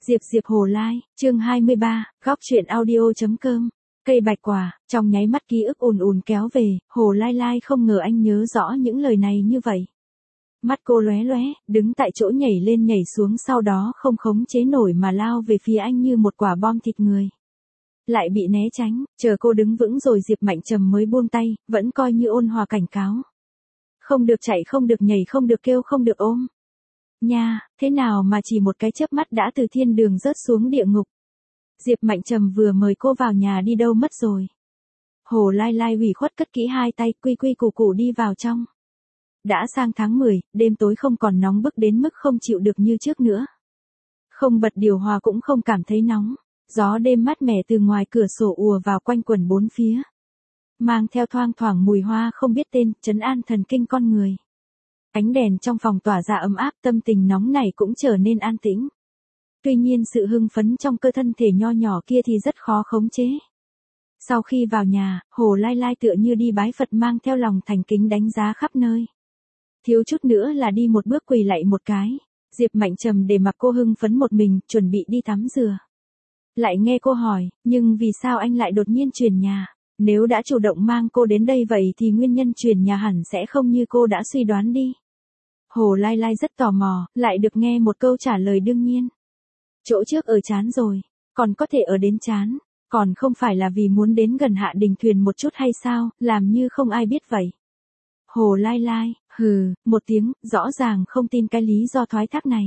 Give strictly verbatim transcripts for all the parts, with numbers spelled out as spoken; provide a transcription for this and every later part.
Diệp Diệp Hồ Lai, chương hai mươi ba, góc truyện audio.com. Cây bạch quả, trong nháy mắt ký ức ùn ùn kéo về, Hồ Lai Lai không ngờ anh nhớ rõ những lời này như vậy. Mắt cô lóe lóe, đứng tại chỗ nhảy lên nhảy xuống, sau đó không khống chế nổi mà lao về phía anh như một quả bom thịt người. Lại bị né tránh, chờ cô đứng vững rồi Diệp Mạnh Trầm mới buông tay, vẫn coi như ôn hòa cảnh cáo. Không được chạy, không được nhảy, không được kêu, không được ôm. Nha, thế nào mà chỉ một cái chớp mắt đã từ thiên đường rớt xuống địa ngục. Diệp Mạnh Trầm vừa mời cô vào nhà đi đâu mất rồi. Hồ Lai Lai ủy khuất cất kỹ hai tay, quy quy củ củ đi vào trong. Đã sang tháng mười, đêm tối không còn nóng bức đến mức không chịu được như trước nữa. Không bật điều hòa cũng không cảm thấy nóng. Gió đêm mát mẻ từ ngoài cửa sổ ùa vào quanh quẩn bốn phía. Mang theo thoang thoảng mùi hoa không biết tên, trấn an thần kinh con người. Ánh đèn trong phòng tỏa ra ấm áp, tâm tình nóng này cũng trở nên an tĩnh. Tuy nhiên sự hưng phấn trong cơ thân thể nho nhỏ kia thì rất khó khống chế. Sau khi vào nhà, Hồ Lai Lai tựa như đi bái Phật, mang theo lòng thành kính đánh giá khắp nơi. Thiếu chút nữa là đi một bước quỳ lạy một cái. Diệp Mạnh Trầm để mặc cô hưng phấn một mình, chuẩn bị đi tắm rửa. Lại nghe cô hỏi, nhưng vì sao anh lại đột nhiên chuyển nhà? Nếu đã chủ động mang cô đến đây vậy thì nguyên nhân chuyển nhà hẳn sẽ không như cô đã suy đoán đi. Hồ Lai Lai rất tò mò, lại được nghe một câu trả lời đương nhiên. Chỗ trước ở chán rồi, còn có thể ở đến chán, còn không phải là vì muốn đến gần Hạ Đình Thuyền một chút hay sao, làm như không ai biết vậy. Hồ Lai Lai, hừ, một tiếng, rõ ràng không tin cái lý do thoái thác này.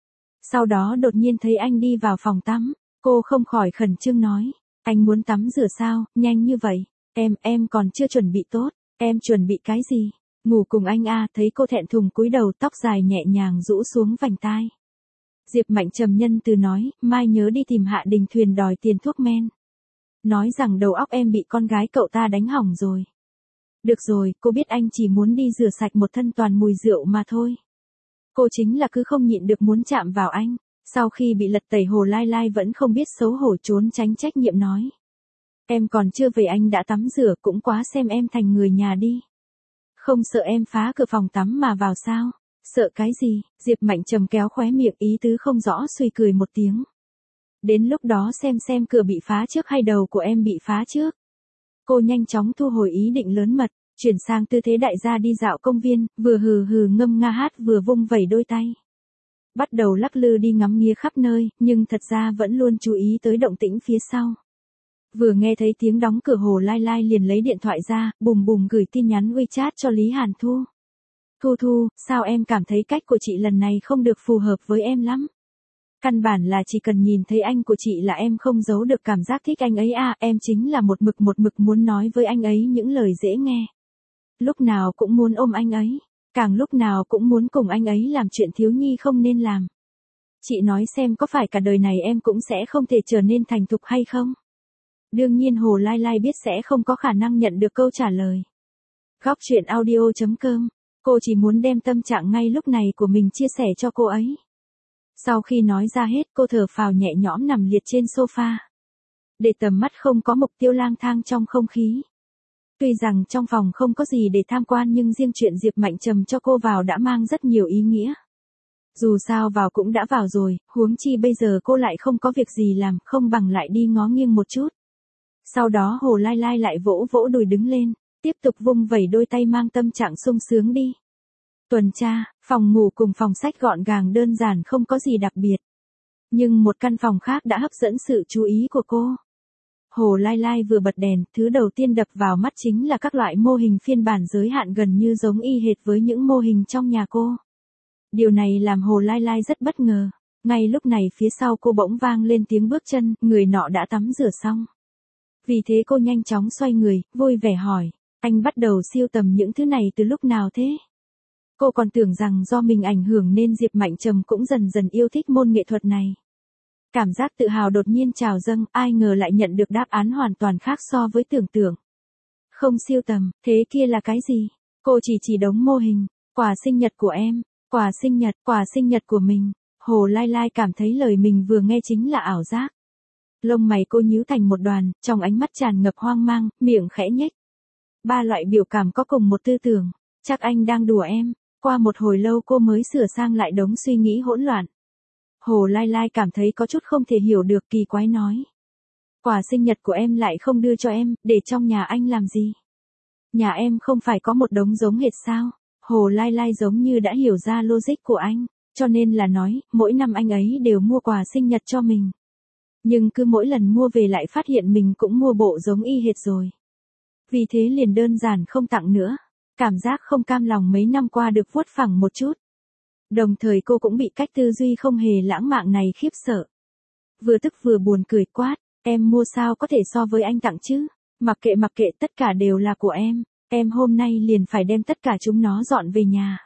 Sau đó đột nhiên thấy anh đi vào phòng tắm, cô không khỏi khẩn trương nói, anh muốn tắm rửa sao, nhanh như vậy, em, em còn chưa chuẩn bị tốt, em chuẩn bị cái gì? Ngủ cùng anh à? Thấy cô thẹn thùng cúi đầu, tóc dài nhẹ nhàng rũ xuống vành tai. Diệp Mạnh Trầm nhân từ nói, mai nhớ đi tìm Hạ Đình Thuyền đòi tiền thuốc men. Nói rằng đầu óc em bị con gái cậu ta đánh hỏng rồi. Được rồi, cô biết anh chỉ muốn đi rửa sạch một thân toàn mùi rượu mà thôi. Cô chính là cứ không nhịn được muốn chạm vào anh. Sau khi bị lật tẩy, Hồ Lai Lai vẫn không biết xấu hổ trốn tránh trách nhiệm nói. Em còn chưa về anh đã tắm rửa, cũng quá xem em thành người nhà đi. Không sợ em phá cửa phòng tắm mà vào sao? Sợ cái gì? Diệp Mạnh Trầm kéo khóe miệng, ý tứ không rõ, suy cười một tiếng. Đến lúc đó xem xem cửa bị phá trước hay đầu của em bị phá trước. Cô nhanh chóng thu hồi ý định lớn mật, chuyển sang tư thế đại gia đi dạo công viên, vừa hừ hừ ngâm nga hát vừa vung vẩy đôi tay. Bắt đầu lắc lư đi ngắm nghía khắp nơi, nhưng thật ra vẫn luôn chú ý tới động tĩnh phía sau. Vừa nghe thấy tiếng đóng cửa, Hồ Lai Lai liền lấy điện thoại ra, bùm bùm gửi tin nhắn WeChat cho Lý Hàn Thu. Thu Thu, sao em cảm thấy cách của chị lần này không được phù hợp với em lắm? Căn bản là chỉ cần nhìn thấy anh của chị là em không giấu được cảm giác thích anh ấy à, em chính là một mực một mực muốn nói với anh ấy những lời dễ nghe. Lúc nào cũng muốn ôm anh ấy, càng lúc nào cũng muốn cùng anh ấy làm chuyện thiếu nhi không nên làm. Chị nói xem có phải cả đời này em cũng sẽ không thể trở nên thành thục hay không? Đương nhiên Hồ Lai Lai biết sẽ không có khả năng nhận được câu trả lời. Góc truyện audio.com, cô chỉ muốn đem tâm trạng ngay lúc này của mình chia sẻ cho cô ấy. Sau khi nói ra hết, cô thở phào nhẹ nhõm nằm liệt trên sofa. Để tầm mắt không có mục tiêu lang thang trong không khí. Tuy rằng trong phòng không có gì để tham quan, nhưng riêng chuyện Diệp Mạnh Trầm cho cô vào đã mang rất nhiều ý nghĩa. Dù sao vào cũng đã vào rồi, huống chi bây giờ cô lại không có việc gì làm, không bằng lại đi ngó nghiêng một chút. Sau đó Hồ Lai Lai lại vỗ vỗ đùi đứng lên, tiếp tục vung vẩy đôi tay mang tâm trạng sung sướng đi. Tuần tra, phòng ngủ cùng phòng sách gọn gàng đơn giản, không có gì đặc biệt. Nhưng một căn phòng khác đã hấp dẫn sự chú ý của cô. Hồ Lai Lai vừa bật đèn, thứ đầu tiên đập vào mắt chính là các loại mô hình phiên bản giới hạn gần như giống y hệt với những mô hình trong nhà cô. Điều này làm Hồ Lai Lai rất bất ngờ. Ngay lúc này phía sau cô bỗng vang lên tiếng bước chân, người nọ đã tắm rửa xong. Vì thế cô nhanh chóng xoay người, vui vẻ hỏi, anh bắt đầu sưu tầm những thứ này từ lúc nào thế? Cô còn tưởng rằng do mình ảnh hưởng nên Diệp Mạnh Trầm cũng dần dần yêu thích môn nghệ thuật này. Cảm giác tự hào đột nhiên trào dâng, ai ngờ lại nhận được đáp án hoàn toàn khác so với tưởng tượng. Không sưu tầm, thế kia là cái gì? Cô chỉ chỉ đống mô hình, quà sinh nhật của em, quà sinh nhật, quà sinh nhật của mình. Hồ Lai Lai cảm thấy lời mình vừa nghe chính là ảo giác. Lông mày cô nhíu thành một đoàn, trong ánh mắt tràn ngập hoang mang, miệng khẽ nhếch. Ba loại biểu cảm có cùng một tư tưởng, chắc anh đang đùa em. Qua một hồi lâu cô mới sửa sang lại đống suy nghĩ hỗn loạn. Hồ Lai Lai cảm thấy có chút không thể hiểu được, kỳ quái nói. Quà sinh nhật của em lại không đưa cho em, để trong nhà anh làm gì? Nhà em không phải có một đống giống hệt sao? Hồ Lai Lai giống như đã hiểu ra logic của anh, cho nên là nói, mỗi năm anh ấy đều mua quà sinh nhật cho mình. Nhưng cứ mỗi lần mua về lại phát hiện mình cũng mua bộ giống y hệt rồi. Vì thế liền đơn giản không tặng nữa. Cảm giác không cam lòng mấy năm qua được vuốt phẳng một chút. Đồng thời cô cũng bị cách tư duy không hề lãng mạn này khiếp sợ. Vừa tức vừa buồn cười quát, em mua sao có thể so với anh tặng chứ? Mặc kệ mặc kệ, tất cả đều là của em, em hôm nay liền phải đem tất cả chúng nó dọn về nhà.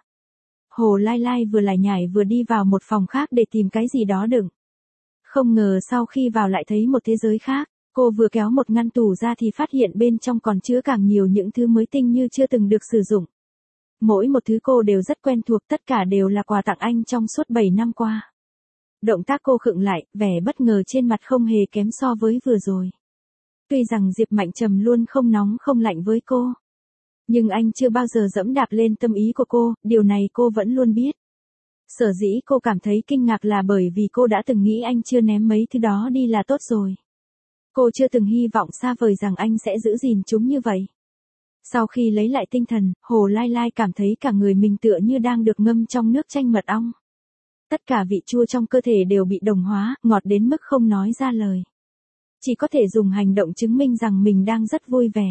Hồ Lai Lai vừa lải nhải vừa đi vào một phòng khác để tìm cái gì đó đựng. Không ngờ sau khi vào lại thấy một thế giới khác, cô vừa kéo một ngăn tủ ra thì phát hiện bên trong còn chứa càng nhiều những thứ mới tinh như chưa từng được sử dụng. Mỗi một thứ cô đều rất quen thuộc, tất cả đều là quà tặng anh trong suốt bảy năm qua. Động tác cô khựng lại, vẻ bất ngờ trên mặt không hề kém so với vừa rồi. Tuy rằng Diệp Mạnh Trầm luôn không nóng không lạnh với cô, nhưng anh chưa bao giờ dẫm đạp lên tâm ý của cô, điều này cô vẫn luôn biết. Sở dĩ cô cảm thấy kinh ngạc là bởi vì cô đã từng nghĩ anh chưa ném mấy thứ đó đi là tốt rồi. Cô chưa từng hy vọng xa vời rằng anh sẽ giữ gìn chúng như vậy. Sau khi lấy lại tinh thần, Hồ Lai Lai cảm thấy cả người mình tựa như đang được ngâm trong nước chanh mật ong. Tất cả vị chua trong cơ thể đều bị đồng hóa, ngọt đến mức không nói ra lời. Chỉ có thể dùng hành động chứng minh rằng mình đang rất vui vẻ.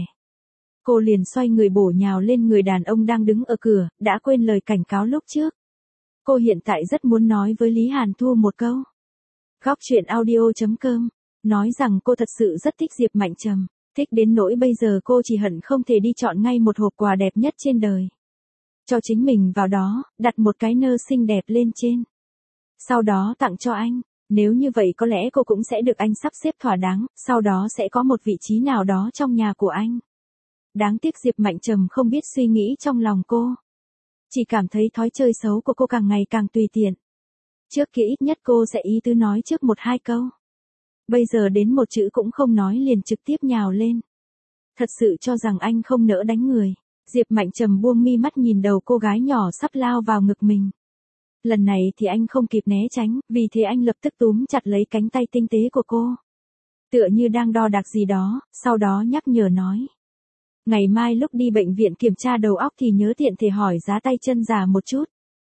Cô liền xoay người bổ nhào lên người đàn ông đang đứng ở cửa, đã quên lời cảnh cáo lúc trước. Cô hiện tại rất muốn nói với Lý Hàn Thu một câu. Góc truyện audio chấm com nói rằng cô thật sự rất thích Diệp Mạnh Trầm, thích đến nỗi bây giờ cô chỉ hận không thể đi chọn ngay một hộp quà đẹp nhất trên đời. Cho chính mình vào đó, đặt một cái nơ xinh đẹp lên trên. Sau đó tặng cho anh, nếu như vậy có lẽ cô cũng sẽ được anh sắp xếp thỏa đáng, sau đó sẽ có một vị trí nào đó trong nhà của anh. Đáng tiếc Diệp Mạnh Trầm không biết suy nghĩ trong lòng cô. Chỉ cảm thấy thói chơi xấu của cô càng ngày càng tùy tiện. Trước kia ít nhất cô sẽ ý tứ nói trước một hai câu. Bây giờ đến một chữ cũng không nói liền trực tiếp nhào lên. Thật sự cho rằng anh không nỡ đánh người. Diệp Mạnh Trầm buông mi mắt nhìn đầu cô gái nhỏ sắp lao vào ngực mình. Lần này thì anh không kịp né tránh, vì thế anh lập tức túm chặt lấy cánh tay tinh tế của cô. Tựa như đang đo đạc gì đó, sau đó nhắc nhở nói. Ngày mai lúc đi bệnh viện kiểm tra đầu óc thì nhớ tiện thể hỏi giá tay chân giả một chút.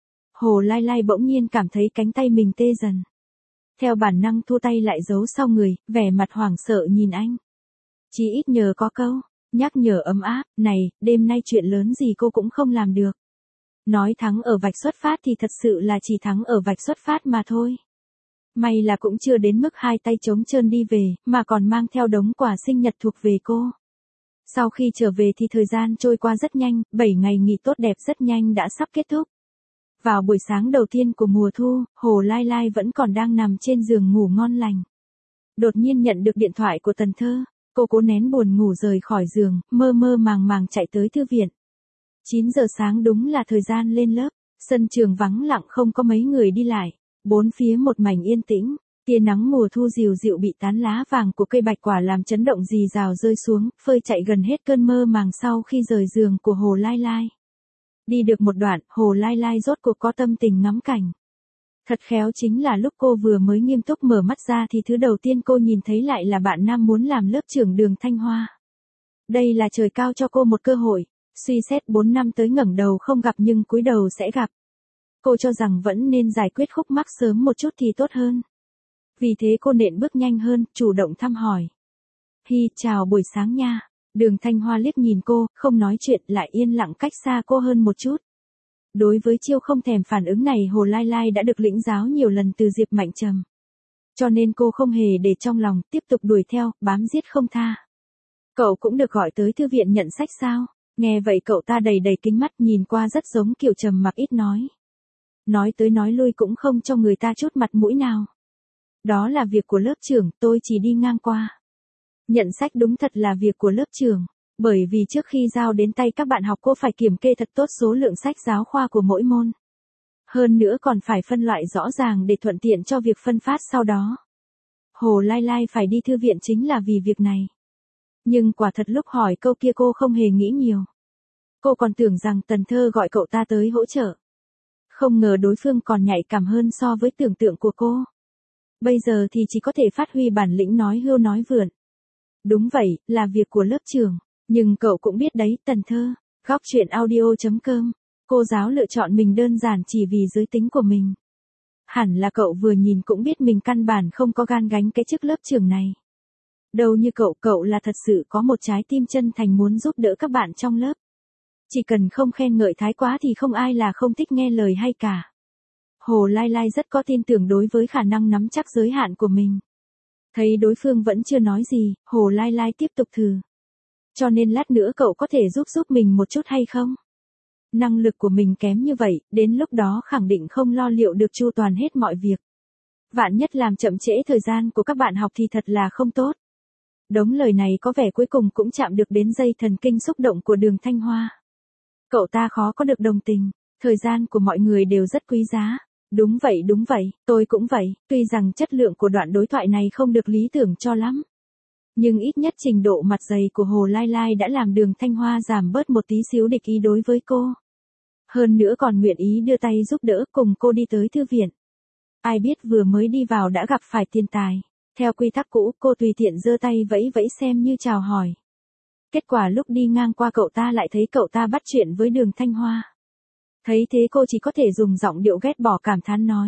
Hồ Lai Lai bỗng nhiên cảm thấy cánh tay mình tê dần. Theo bản năng thu tay lại giấu sau người, vẻ mặt hoảng sợ nhìn anh. Chỉ ít nhờ có câu, nhắc nhở ấm áp, này, đêm nay chuyện lớn gì cô cũng không làm được. Nói thắng ở vạch xuất phát thì thật sự là chỉ thắng ở vạch xuất phát mà thôi. May là cũng chưa đến mức hai tay trống trơn đi về, mà còn mang theo đống quà sinh nhật thuộc về cô. Sau khi trở về thì thời gian trôi qua rất nhanh, bảy ngày nghỉ tốt đẹp rất nhanh đã sắp kết thúc. Vào buổi sáng đầu tiên của mùa thu, Hồ Lai Lai vẫn còn đang nằm trên giường ngủ ngon lành. Đột nhiên nhận được điện thoại của Tần Thơ, cô cố nén buồn ngủ rời khỏi giường, mơ mơ màng màng chạy tới thư viện. chín giờ sáng đúng là thời gian lên lớp, sân trường vắng lặng không có mấy người đi lại, bốn phía một mảnh yên tĩnh, tia nắng mùa thu dịu dịu bị tán lá vàng của cây bạch quả làm chấn động rì rào rơi xuống, phơi chạy gần hết cơn mơ màng sau khi rời giường của Hồ Lai Lai. Đi được một đoạn, Hồ Lai Lai rốt cuộc có tâm tình ngắm cảnh. Thật khéo chính là lúc cô vừa mới nghiêm túc mở mắt ra thì thứ đầu tiên cô nhìn thấy lại là bạn nam muốn làm lớp trưởng Đường Thanh Hoa. Đây là trời cao cho cô một cơ hội, suy xét bốn năm tới ngẩng đầu không gặp nhưng cúi đầu sẽ gặp. Cô cho rằng vẫn nên giải quyết khúc mắc sớm một chút thì tốt hơn. Vì thế cô nện bước nhanh hơn, chủ động thăm hỏi. Hi, chào buổi sáng nha. Đường Thanh Hoa liếc nhìn cô, không nói chuyện, lại yên lặng cách xa cô hơn một chút. Đối với chiêu không thèm phản ứng này Hồ Lai Lai đã được lĩnh giáo nhiều lần từ Diệp Mạnh Trầm. Cho nên cô không hề để trong lòng, tiếp tục đuổi theo, bám giết không tha. Cậu cũng được gọi tới thư viện nhận sách sao? Nghe vậy cậu ta đầy đầy kính mắt nhìn qua rất giống kiểu trầm mặc ít nói. Nói tới nói lui cũng không cho người ta chút mặt mũi nào. Đó là việc của lớp trưởng, tôi chỉ đi ngang qua. Nhận sách đúng thật là việc của lớp trưởng, bởi vì trước khi giao đến tay các bạn học cô phải kiểm kê thật tốt số lượng sách giáo khoa của mỗi môn. Hơn nữa còn phải phân loại rõ ràng để thuận tiện cho việc phân phát sau đó. Hồ Lai Lai phải đi thư viện chính là vì việc này. Nhưng quả thật lúc hỏi câu kia cô không hề nghĩ nhiều. Cô còn tưởng rằng Tần Thơ gọi cậu ta tới hỗ trợ. Không ngờ đối phương còn nhạy cảm hơn so với tưởng tượng của cô. Bây giờ thì chỉ có thể phát huy bản lĩnh nói hưu nói vượn. Đúng vậy, là việc của lớp trưởng. Nhưng cậu cũng biết đấy, Tần Thơ. Góc chuyện audio.com. Cô giáo lựa chọn mình đơn giản chỉ vì giới tính của mình. Hẳn là cậu vừa nhìn cũng biết mình căn bản không có gan gánh cái chức lớp trưởng này. Đâu như cậu, cậu là thật sự có một trái tim chân thành muốn giúp đỡ các bạn trong lớp. Chỉ cần không khen ngợi thái quá thì không ai là không thích nghe lời hay cả. Hồ Lai Lai rất có tin tưởng đối với khả năng nắm chắc giới hạn của mình. Thấy đối phương vẫn chưa nói gì, Hồ Lai Lai tiếp tục thử. Cho nên lát nữa cậu có thể giúp giúp mình một chút hay không? Năng lực của mình kém như vậy, đến lúc đó khẳng định không lo liệu được chu toàn hết mọi việc. Vạn nhất làm chậm trễ thời gian của các bạn học thì thật là không tốt. Đống lời này có vẻ cuối cùng cũng chạm được đến dây thần kinh xúc động của Đường Thanh Hoa. Cậu ta khó có được đồng tình, thời gian của mọi người đều rất quý giá. Đúng vậy đúng vậy, tôi cũng vậy, tuy rằng chất lượng của đoạn đối thoại này không được lý tưởng cho lắm. Nhưng ít nhất trình độ mặt dày của Hồ Lai Lai đã làm Đường Thanh Hoa giảm bớt một tí xíu địch ý đối với cô. Hơn nữa còn nguyện ý đưa tay giúp đỡ cùng cô đi tới thư viện. Ai biết vừa mới đi vào đã gặp phải Tiền Tài. Theo quy tắc cũ, cô tùy tiện giơ tay vẫy vẫy xem như chào hỏi. Kết quả lúc đi ngang qua cậu ta lại thấy cậu ta bắt chuyện với Đường Thanh Hoa. Thấy thế cô chỉ có thể dùng giọng điệu ghét bỏ cảm thán nói.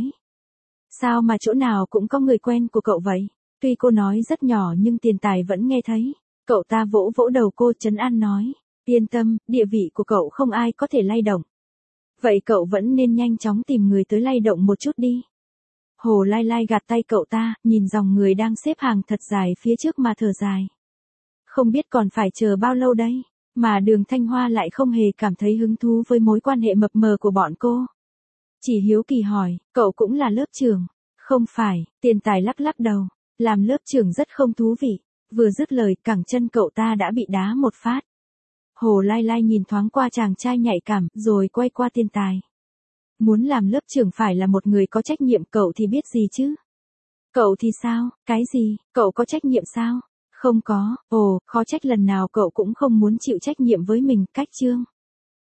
Sao mà chỗ nào cũng có người quen của cậu vậy? Tuy cô nói rất nhỏ nhưng Tiền Tài vẫn nghe thấy. Cậu ta vỗ vỗ đầu cô trấn an nói. Yên tâm, địa vị của cậu không ai có thể lay động. Vậy cậu vẫn nên nhanh chóng tìm người tới lay động một chút đi. Hồ Lai Lai gạt tay cậu ta, nhìn dòng người đang xếp hàng thật dài phía trước mà thở dài. Không biết còn phải chờ bao lâu đây, mà Đường Thanh Hoa lại không hề cảm thấy hứng thú với mối quan hệ mập mờ của bọn cô. Chỉ hiếu kỳ hỏi, cậu cũng là lớp trưởng? Không phải, Tiền Tài lắc lắc đầu, làm lớp trưởng rất không thú vị. Vừa dứt lời, cẳng chân cậu ta đã bị đá một phát. Hồ Lai Lai nhìn thoáng qua chàng trai nhạy cảm, rồi quay qua Tiền Tài. Muốn làm lớp trưởng phải là một người có trách nhiệm, cậu thì biết gì chứ? Cậu thì sao, cái gì, cậu có trách nhiệm sao? Không có, ồ, khó trách lần nào cậu cũng không muốn chịu trách nhiệm với mình, cách chương.